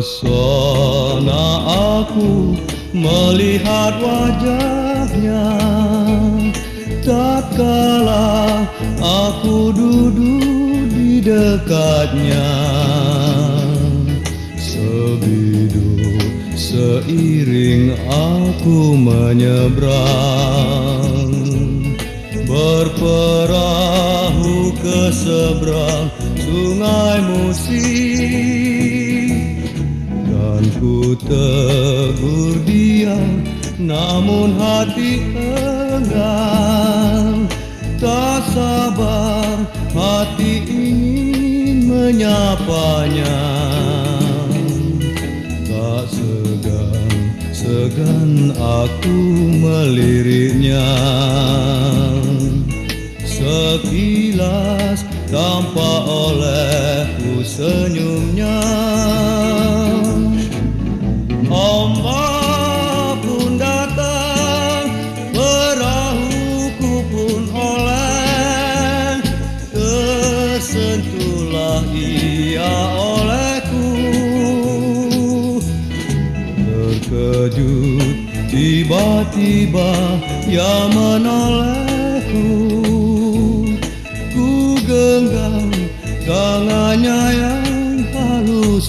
Terpesona aku melihat wajahnya tatkala aku duduk di dekatnya. Sebidu seiring aku menyeberang, berperahu ke seberang sungai musik, dan ku tegur dia, namun hati enggan. Tak sabar hati ingin menyapanya, tak segan aku meliriknya. Sekilas tampak olehku senyumnya. Ombak pun datang, perahuku pun oleh, tersentuhlah ia olehku. Terkejut tiba-tiba ia menolehku. Ku genggam tangannya yang halus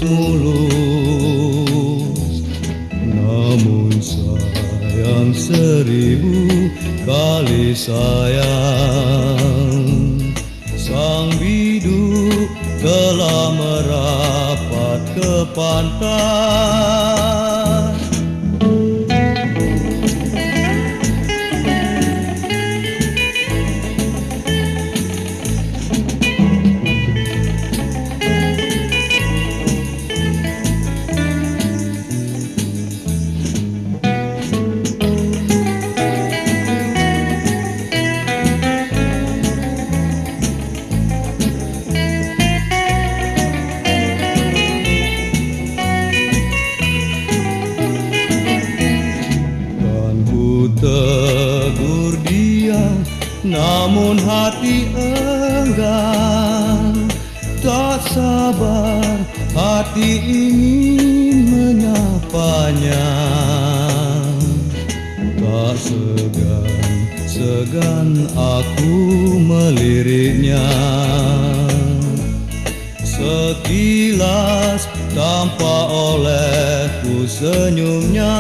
mulus, namun sayang 1000 kali sayang. Sang bidu telah merapat ke pantai. Tegur dia, namun hati enggan. Tak sabar hati ingin menyapanya, tak segan aku meliriknya. Sekilas tampak olehku senyumnya.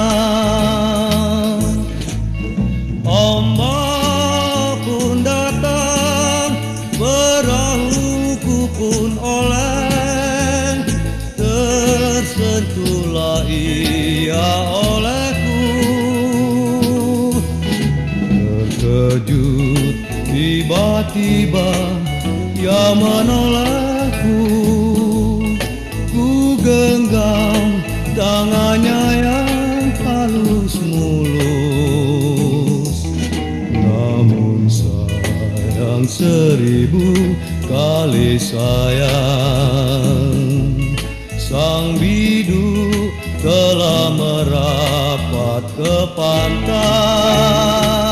Ombak pun datang, perahuku pun oleh, tersentuhlah ia olehku. Terkejut tiba-tiba ia menolehku. Ku genggam tangannya yang halus mulus, namun sayang 1000 kali sayang. Sang bidu telah merapat ke pantai.